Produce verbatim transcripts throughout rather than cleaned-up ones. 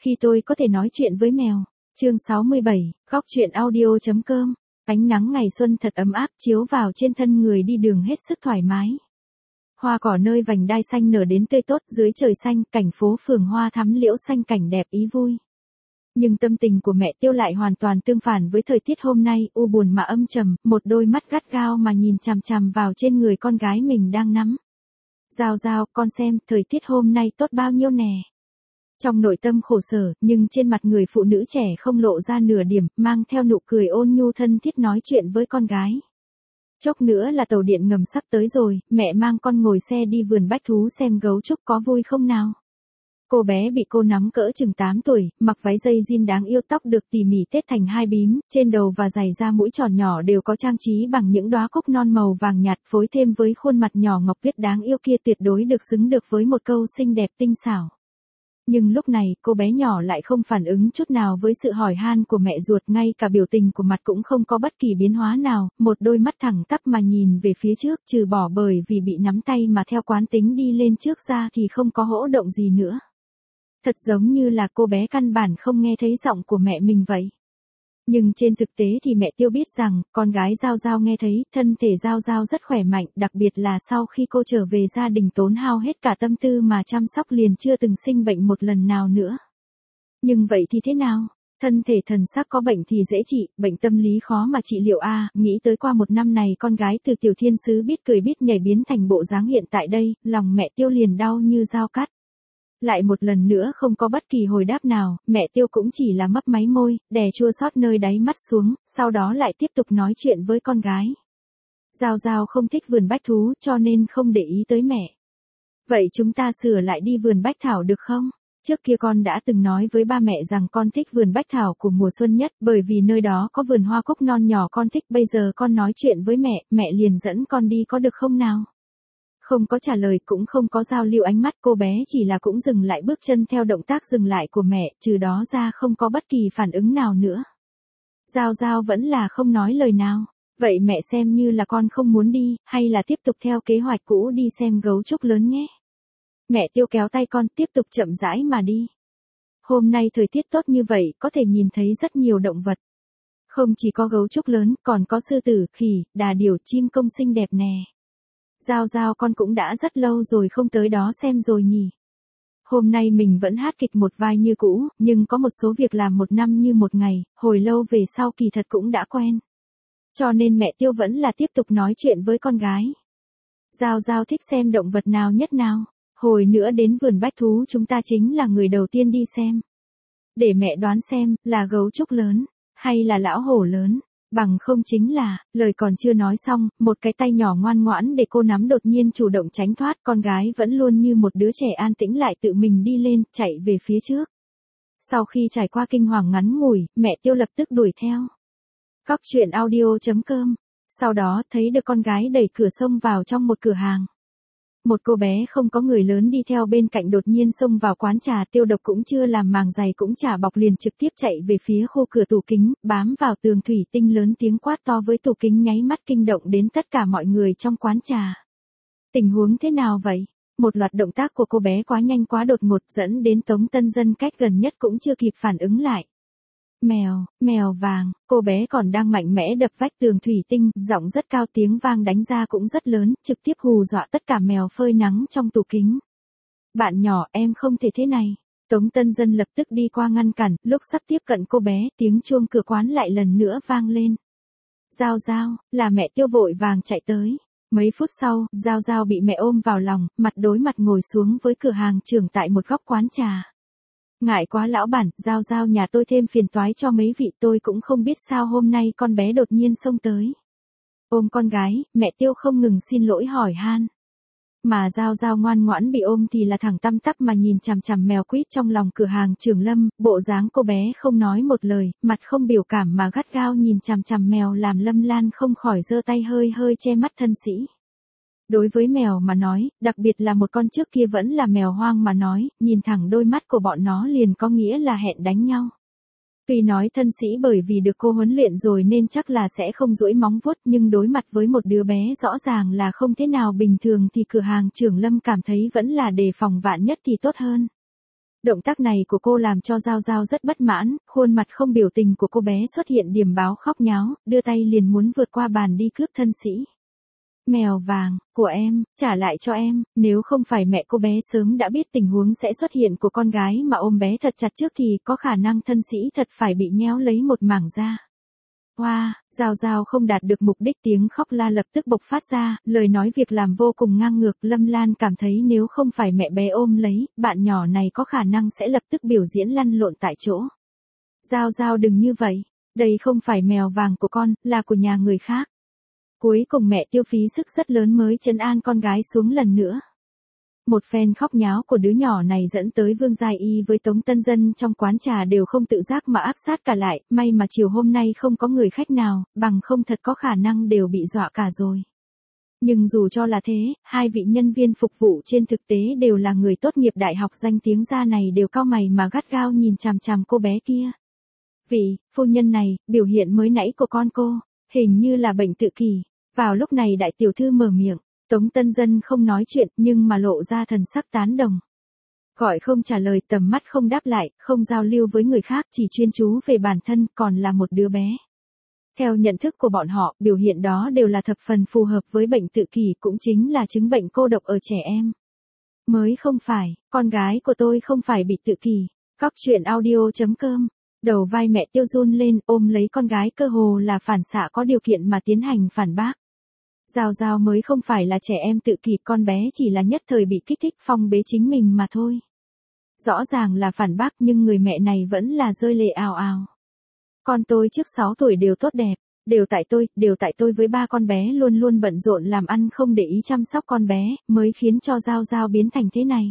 khi tôi có thể nói chuyện với mèo. Chương sáu mươi bảy, góc truyện audio.com. Ánh nắng ngày xuân thật ấm áp chiếu vào trên thân người đi đường hết sức thoải mái. Hoa cỏ nơi vành đai xanh nở đến tươi tốt, dưới trời xanh, cảnh phố phường hoa thắm liễu xanh cảnh đẹp ý vui. Nhưng tâm tình của mẹ Tiêu lại hoàn toàn tương phản với thời tiết hôm nay, u buồn mà âm trầm, một đôi mắt gắt gao mà nhìn chằm chằm vào trên người con gái mình đang nắm. Giao Giao, con xem, thời tiết hôm nay tốt bao nhiêu nè. Trong nội tâm khổ sở, nhưng trên mặt người phụ nữ trẻ không lộ ra nửa điểm, mang theo nụ cười ôn nhu thân thiết nói chuyện với con gái. Chốc nữa là tàu điện ngầm sắp tới rồi, mẹ mang con ngồi xe đi vườn bách thú xem gấu trúc có vui không nào? Cô bé bị cô nắm cỡ chừng tám tuổi, mặc váy dây jean đáng yêu, tóc được tỉ mỉ tết thành hai bím, trên đầu và giày da mũi tròn nhỏ đều có trang trí bằng những đóa cúc non màu vàng nhạt, phối thêm với khuôn mặt nhỏ ngọc tuyết đáng yêu kia, tuyệt đối được xứng được với một câu xinh đẹp tinh xảo. Nhưng lúc này, cô bé nhỏ lại không phản ứng chút nào với sự hỏi han của mẹ ruột, ngay cả biểu tình của mặt cũng không có bất kỳ biến hóa nào, một đôi mắt thẳng tắp mà nhìn về phía trước, trừ bỏ bởi vì bị nắm tay mà theo quán tính đi lên trước ra thì không có hỗ động gì nữa. Thật giống như là cô bé căn bản không nghe thấy giọng của mẹ mình vậy. Nhưng trên thực tế thì mẹ Tiêu biết rằng, con gái Giao Giao nghe thấy, thân thể Giao Giao rất khỏe mạnh, đặc biệt là sau khi cô trở về gia đình tốn hao hết cả tâm tư mà chăm sóc liền chưa từng sinh bệnh một lần nào nữa. Nhưng vậy thì thế nào? Thân thể thần sắc có bệnh thì dễ trị, bệnh tâm lý khó mà trị liệu a. Nghĩ tới qua một năm này con gái từ tiểu thiên sứ biết cười biết nhảy biến thành bộ dáng hiện tại đây, lòng mẹ Tiêu liền đau như dao cắt. Lại một lần nữa không có bất kỳ hồi đáp nào, mẹ Tiêu cũng chỉ là mấp máy môi, đè chua xót nơi đáy mắt xuống, sau đó lại tiếp tục nói chuyện với con gái. Giao Giao không thích vườn bách thú cho nên không để ý tới mẹ. Vậy chúng ta sửa lại đi vườn bách thảo được không? Trước kia con đã từng nói với ba mẹ rằng con thích vườn bách thảo của mùa xuân nhất, bởi vì nơi đó có vườn hoa cúc non nhỏ con thích, bây giờ con nói chuyện với mẹ, mẹ liền dẫn con đi có được không nào? Không có trả lời cũng không có giao lưu ánh mắt, cô bé chỉ là cũng dừng lại bước chân theo động tác dừng lại của mẹ, trừ đó ra không có bất kỳ phản ứng nào nữa. Giao Giao vẫn là không nói lời nào, vậy mẹ xem như là con không muốn đi, hay là tiếp tục theo kế hoạch cũ đi xem gấu trúc lớn nhé. Mẹ Tiêu kéo tay con tiếp tục chậm rãi mà đi. Hôm nay thời tiết tốt như vậy, có thể nhìn thấy rất nhiều động vật. Không chỉ có gấu trúc lớn, còn có sư tử, khỉ, đà điểu, chim công xinh đẹp nè. Giao Giao con cũng đã rất lâu rồi không tới đó xem rồi nhỉ. Hôm nay mình vẫn hát kịch một vai như cũ, nhưng có một số việc làm một năm như một ngày, hồi lâu về sau kỳ thật cũng đã quen. Cho nên mẹ Tiêu vẫn là tiếp tục nói chuyện với con gái. Giao Giao thích xem động vật nào nhất nào? Hồi nữa đến vườn bách thú chúng ta chính là người đầu tiên đi xem. Để mẹ đoán xem, là gấu trúc lớn, hay là lão hổ lớn? Bằng không chính là, lời còn chưa nói xong, một cái tay nhỏ ngoan ngoãn để cô nắm đột nhiên chủ động tránh thoát, con gái vẫn luôn như một đứa trẻ an tĩnh lại tự mình đi lên, chạy về phía trước. Sau khi trải qua kinh hoàng ngắn ngủi, mẹ Tiêu lập tức đuổi theo. Góc truyện audio.com. Sau đó thấy được con gái đẩy cửa xông vào trong một cửa hàng. Một cô bé không có người lớn đi theo bên cạnh đột nhiên xông vào quán trà, Tiêu Độc cũng chưa làm màng giày cũng chả bọc liền trực tiếp chạy về phía khu cửa tủ kính, bám vào tường thủy tinh lớn tiếng quát to với tủ kính nháy mắt kinh động đến tất cả mọi người trong quán trà. Tình huống thế nào vậy? Một loạt động tác của cô bé quá nhanh quá đột ngột dẫn đến Tống Tân Dân cách gần nhất cũng chưa kịp phản ứng lại. Mèo, mèo vàng, cô bé còn đang mạnh mẽ đập vách tường thủy tinh, giọng rất cao, tiếng vang đánh ra cũng rất lớn, trực tiếp hù dọa tất cả mèo phơi nắng trong tủ kính. Bạn nhỏ, em không thể thế này. Tống Tân Dân lập tức đi qua ngăn cản, lúc sắp tiếp cận cô bé, tiếng chuông cửa quán lại lần nữa vang lên. Giao Giao, là mẹ Tiêu vội vàng chạy tới. Mấy phút sau, Giao Giao bị mẹ ôm vào lòng, mặt đối mặt ngồi xuống với cửa hàng trưởng tại một góc quán trà. Ngại quá lão bản, Giao Giao nhà tôi thêm phiền toái cho mấy vị, tôi cũng không biết sao hôm nay con bé đột nhiên xông tới. Ôm con gái, mẹ Tiêu không ngừng xin lỗi hỏi han. Mà Giao Giao ngoan ngoãn bị ôm thì là thẳng tăm tắp mà nhìn chằm chằm mèo quýt trong lòng cửa hàng Trường Lâm, bộ dáng cô bé không nói một lời, mặt không biểu cảm mà gắt gao nhìn chằm chằm mèo làm Lâm Lan không khỏi giơ tay hơi hơi che mắt thân sĩ. Đối với mèo mà nói, đặc biệt là một con trước kia vẫn là mèo hoang mà nói, nhìn thẳng đôi mắt của bọn nó liền có nghĩa là hẹn đánh nhau. Tuy nói thân sĩ bởi vì được cô huấn luyện rồi nên chắc là sẽ không duỗi móng vuốt, nhưng đối mặt với một đứa bé rõ ràng là không thế nào bình thường thì cửa hàng Trường Lâm cảm thấy vẫn là đề phòng vạn nhất thì tốt hơn. Động tác này của cô làm cho Giao Giao rất bất mãn, khuôn mặt không biểu tình của cô bé xuất hiện điểm báo khóc nháo, đưa tay liền muốn vượt qua bàn đi cướp thân sĩ. Mèo vàng, của em, trả lại cho em, nếu không phải mẹ cô bé sớm đã biết tình huống sẽ xuất hiện của con gái mà ôm bé thật chặt trước thì có khả năng thân sĩ thật phải bị nhéo lấy một mảng da. Hoa, wow, Giao Giao không đạt được mục đích, tiếng khóc la lập tức bộc phát ra, lời nói việc làm vô cùng ngang ngược. Lâm Lan cảm thấy nếu không phải mẹ bé ôm lấy, bạn nhỏ này có khả năng sẽ lập tức biểu diễn lăn lộn tại chỗ. Giao Giao đừng như vậy, đây không phải mèo vàng của con, là của nhà người khác. Cuối cùng mẹ tiêu phí sức rất lớn mới trấn an con gái xuống lần nữa. Một phen khóc nháo của đứa nhỏ này dẫn tới Vương Giai Y với Tống Tân Dân trong quán trà đều không tự giác mà áp sát cả lại, may mà chiều hôm nay không có người khách nào, bằng không thật có khả năng đều bị dọa cả rồi. Nhưng dù cho là thế, hai vị nhân viên phục vụ trên thực tế đều là người tốt nghiệp đại học danh tiếng ra này đều cau mày mà gắt gao nhìn chằm chằm cô bé kia. Vị, phu nhân này, biểu hiện mới nãy của con cô, hình như là bệnh tự kỷ. Vào lúc này đại tiểu thư mở miệng. Tống Tân Dân không nói chuyện nhưng mà lộ ra thần sắc tán đồng. Gọi không trả lời, tầm mắt không đáp lại, không giao lưu với người khác, chỉ chuyên chú về bản thân, còn là một đứa bé. Theo nhận thức của bọn họ, biểu hiện đó đều là thập phần phù hợp với bệnh tự kỷ, cũng chính là chứng bệnh cô độc ở trẻ em. Mới không phải, con gái của tôi không phải bị tự kỷ. Cóc truyện audio chấm com. Đầu vai mẹ Tiêu run lên, ôm lấy con gái cơ hồ là phản xạ có điều kiện mà tiến hành phản bác. Giao Giao mới không phải là trẻ em tự kỷ, con bé chỉ là nhất thời bị kích thích phong bế chính mình mà thôi. Rõ ràng là phản bác nhưng người mẹ này vẫn là rơi lệ ào ào. Con tôi trước sáu tuổi đều tốt đẹp, đều tại tôi, đều tại tôi với ba con bé luôn luôn bận rộn làm ăn không để ý chăm sóc con bé, mới khiến cho Giao Giao biến thành thế này.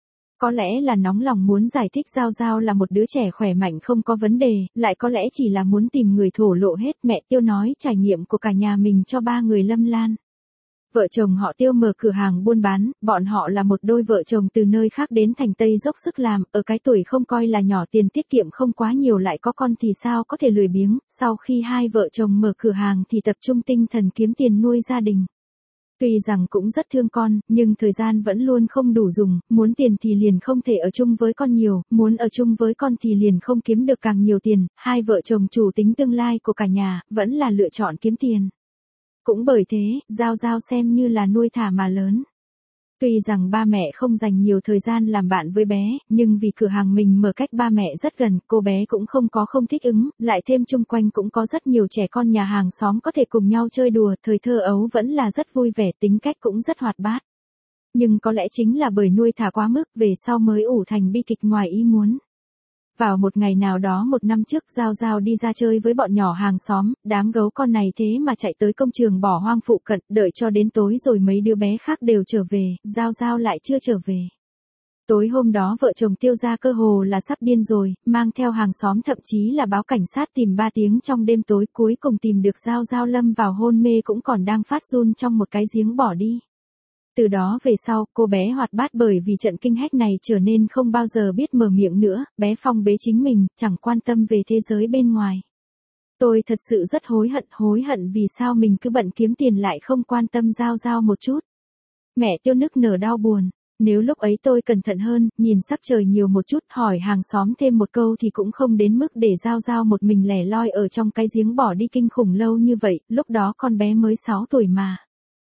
Có lẽ là nóng lòng muốn giải thích Giao Giao là một đứa trẻ khỏe mạnh không có vấn đề, lại có lẽ chỉ là muốn tìm người thổ lộ hết. Mẹ Tiêu nói trải nghiệm của cả nhà mình cho ba người Lâm Lan. Vợ chồng họ Tiêu mở cửa hàng buôn bán, bọn họ là một đôi vợ chồng từ nơi khác đến thành Tây dốc sức làm, ở cái tuổi không coi là nhỏ, tiền tiết kiệm không quá nhiều, lại có con thì sao có thể lười biếng. Sau khi hai vợ chồng mở cửa hàng thì tập trung tinh thần kiếm tiền nuôi gia đình. Tuy rằng cũng rất thương con, nhưng thời gian vẫn luôn không đủ dùng, muốn tiền thì liền không thể ở chung với con nhiều, muốn ở chung với con thì liền không kiếm được càng nhiều tiền, hai vợ chồng chủ tính tương lai của cả nhà, vẫn là lựa chọn kiếm tiền. Cũng bởi thế, Giao Giao xem như là nuôi thả mà lớn. Tuy rằng ba mẹ không dành nhiều thời gian làm bạn với bé, nhưng vì cửa hàng mình mở cách ba mẹ rất gần, cô bé cũng không có không thích ứng, lại thêm chung quanh cũng có rất nhiều trẻ con nhà hàng xóm có thể cùng nhau chơi đùa, thời thơ ấu vẫn là rất vui vẻ, tính cách cũng rất hoạt bát. Nhưng có lẽ chính là bởi nuôi thả quá mức, về sau mới ủ thành bi kịch ngoài ý muốn. Vào một ngày nào đó một năm trước, Giao Giao đi ra chơi với bọn nhỏ hàng xóm, đám gấu con này thế mà chạy tới công trường bỏ hoang phụ cận, đợi cho đến tối rồi mấy đứa bé khác đều trở về, Giao Giao lại chưa trở về. Tối hôm đó vợ chồng Tiêu gia cơ hồ là sắp điên rồi, mang theo hàng xóm thậm chí là báo cảnh sát tìm ba tiếng trong đêm tối, cuối cùng tìm được Giao Giao lâm vào hôn mê cũng còn đang phát run trong một cái giếng bỏ đi. Từ đó về sau, cô bé hoạt bát bởi vì trận kinh hách này trở nên không bao giờ biết mở miệng nữa, bé phong bế chính mình, chẳng quan tâm về thế giới bên ngoài. Tôi thật sự rất hối hận, hối hận vì sao mình cứ bận kiếm tiền lại không quan tâm Giao Giao một chút. Mẹ Tiêu nức nở đau buồn. Nếu lúc ấy tôi cẩn thận hơn, nhìn sắc trời nhiều một chút, hỏi hàng xóm thêm một câu thì cũng không đến mức để Giao Giao một mình lẻ loi ở trong cái giếng bỏ đi kinh khủng lâu như vậy, lúc đó con bé mới sáu tuổi mà.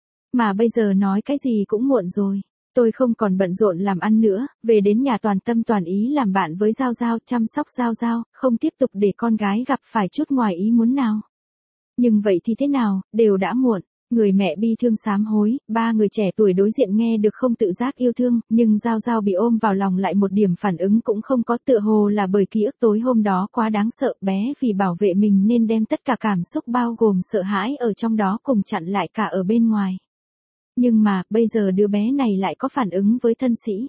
Mà bây giờ nói cái gì cũng muộn rồi. Tôi không còn bận rộn làm ăn nữa, về đến nhà toàn tâm toàn ý làm bạn với Giao Giao, chăm sóc Giao Giao, không tiếp tục để con gái gặp phải chút ngoài ý muốn nào. Nhưng vậy thì thế nào, đều đã muộn. Người mẹ bi thương sám hối, ba người trẻ tuổi đối diện nghe được không tự giác yêu thương, nhưng Giao Giao bị ôm vào lòng lại một điểm phản ứng cũng không có, tựa hồ là bởi ký ức tối hôm đó quá đáng sợ, bé vì bảo vệ mình nên đem tất cả cảm xúc bao gồm sợ hãi ở trong đó cùng chặn lại cả ở bên ngoài. Nhưng mà, bây giờ đứa bé này lại có phản ứng với thân sĩ.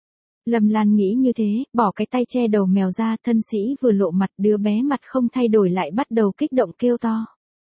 Lâm Lan nghĩ như thế, bỏ cái tay che đầu mèo ra, thân sĩ vừa lộ mặt, đứa bé mặt không thay đổi lại bắt đầu kích động kêu to.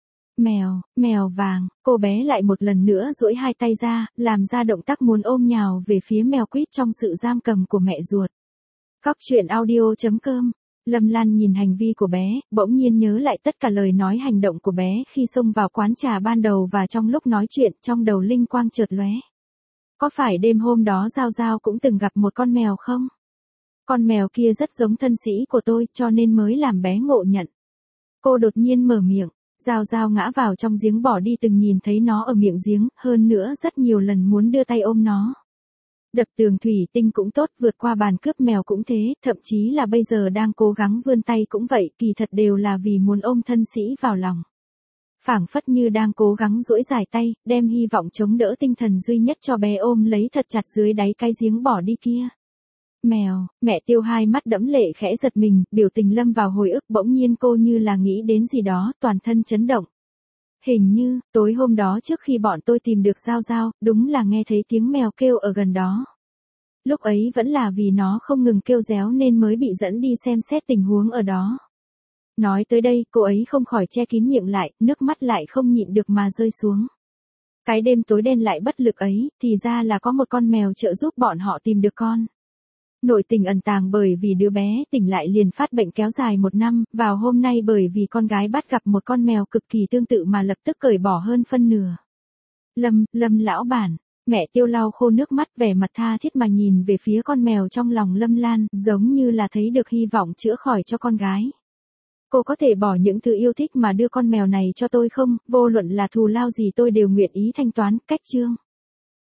Mèo, mèo vàng, cô bé lại một lần nữa duỗi hai tay ra, làm ra động tác muốn ôm nhào về phía mèo quýt trong sự giam cầm của mẹ ruột. Cóc truyện audio chấm com. Lâm Lan nhìn hành vi của bé, bỗng nhiên nhớ lại tất cả lời nói hành động của bé khi xông vào quán trà ban đầu và trong lúc nói chuyện, trong đầu linh quang chợt lóe. Có phải đêm hôm đó Giao Giao cũng từng gặp một con mèo không? Con mèo kia rất giống thân sĩ của tôi cho nên mới làm bé ngộ nhận. Cô đột nhiên mở miệng, Giao Giao ngã vào trong giếng bỏ đi từng nhìn thấy nó ở miệng giếng, hơn nữa rất nhiều lần muốn đưa tay ôm nó. Đập tường thủy tinh cũng tốt, vượt qua bàn cướp mèo cũng thế, thậm chí là bây giờ đang cố gắng vươn tay cũng vậy, kỳ thật đều là vì muốn ôm thân sĩ vào lòng. Phảng phất như đang cố gắng duỗi dài tay, đem hy vọng chống đỡ tinh thần duy nhất cho bé ôm lấy thật chặt dưới đáy cái giếng bỏ đi kia. Mèo, mẹ Tiêu hai mắt đẫm lệ khẽ giật mình, biểu tình lâm vào hồi ức, bỗng nhiên cô như là nghĩ đến gì đó, toàn thân chấn động. Hình như, tối hôm đó trước khi bọn tôi tìm được Giao Giao, đúng là nghe thấy tiếng mèo kêu ở gần đó. Lúc ấy vẫn là vì nó không ngừng kêu réo nên mới bị dẫn đi xem xét tình huống ở đó. Nói tới đây, cô ấy không khỏi che kín miệng lại, nước mắt lại không nhịn được mà rơi xuống. Cái đêm tối đen lại bất lực ấy, thì ra là có một con mèo trợ giúp bọn họ tìm được con. Nội tình ẩn tàng bởi vì đứa bé tỉnh lại liền phát bệnh kéo dài một năm, vào hôm nay bởi vì con gái bắt gặp một con mèo cực kỳ tương tự mà lập tức cởi bỏ hơn phân nửa. Lâm, Lâm lão bản, mẹ Tiêu lau khô nước mắt vẻ mặt tha thiết mà nhìn về phía con mèo trong lòng Lâm Lan, giống như là thấy được hy vọng chữa khỏi cho con gái. Cô có thể bỏ những thứ yêu thích mà đưa con mèo này cho tôi không, vô luận là thù lao gì tôi đều nguyện ý thanh toán, cách chương.